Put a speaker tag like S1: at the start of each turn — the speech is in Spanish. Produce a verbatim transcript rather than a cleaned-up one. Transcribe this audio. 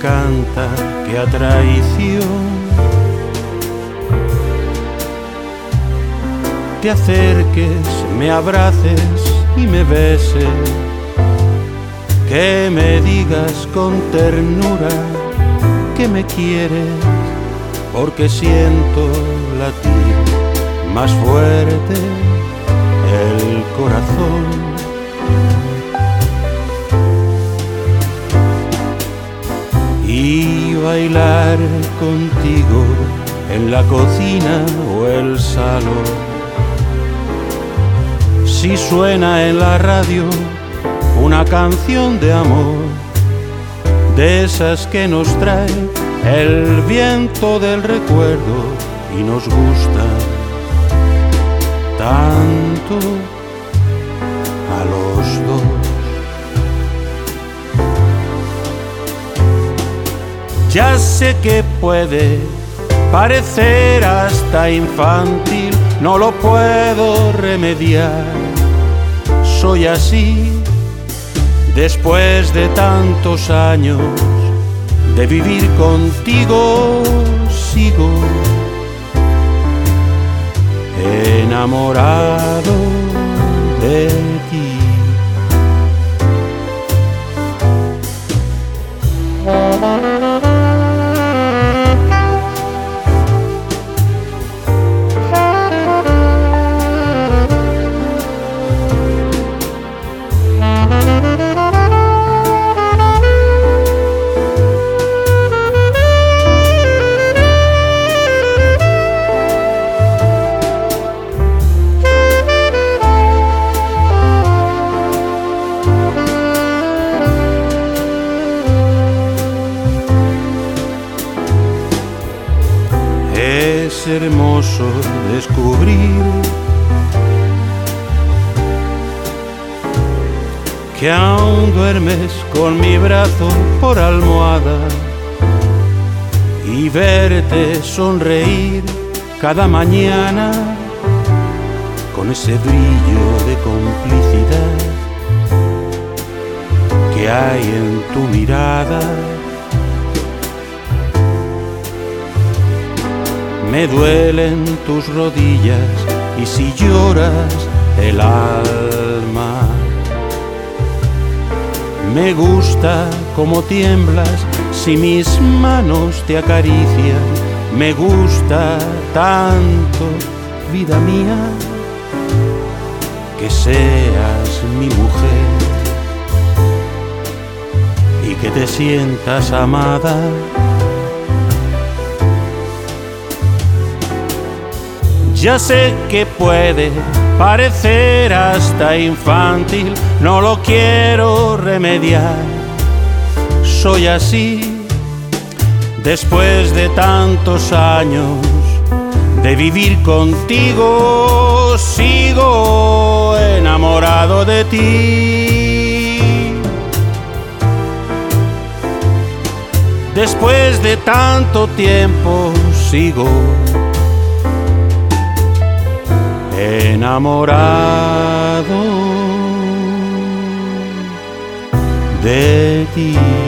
S1: canta que a traición te acerques, me abraces y me beses, que me digas con ternura que me quieres, porque siento latir más fuerte el corazón. Y bailar contigo en la cocina o el salón. Si suena en la radio una canción de amor, de esas que nos trae el viento del recuerdo y nos gusta tanto a los dos. Ya sé que puede parecer hasta infantil, no lo puedo remediar. Soy así, después de tantos años de vivir contigo, sigo enamorado de ti. Es hermoso descubrir que aún duermes con mi brazo por almohada y verte sonreír cada mañana con ese brillo de complicidad que hay en tu mirada. Me duelen tus rodillas y si lloras el alma. Me gusta cómo tiemblas si mis manos te acarician. Me gusta tanto, vida mía, que seas mi mujer y que te sientas amada. Ya sé que puede parecer hasta infantil, no lo quiero remediar. Soy así, después de tantos años de vivir contigo, sigo enamorado de ti. Después de tanto tiempo, sigo enamorado de ti.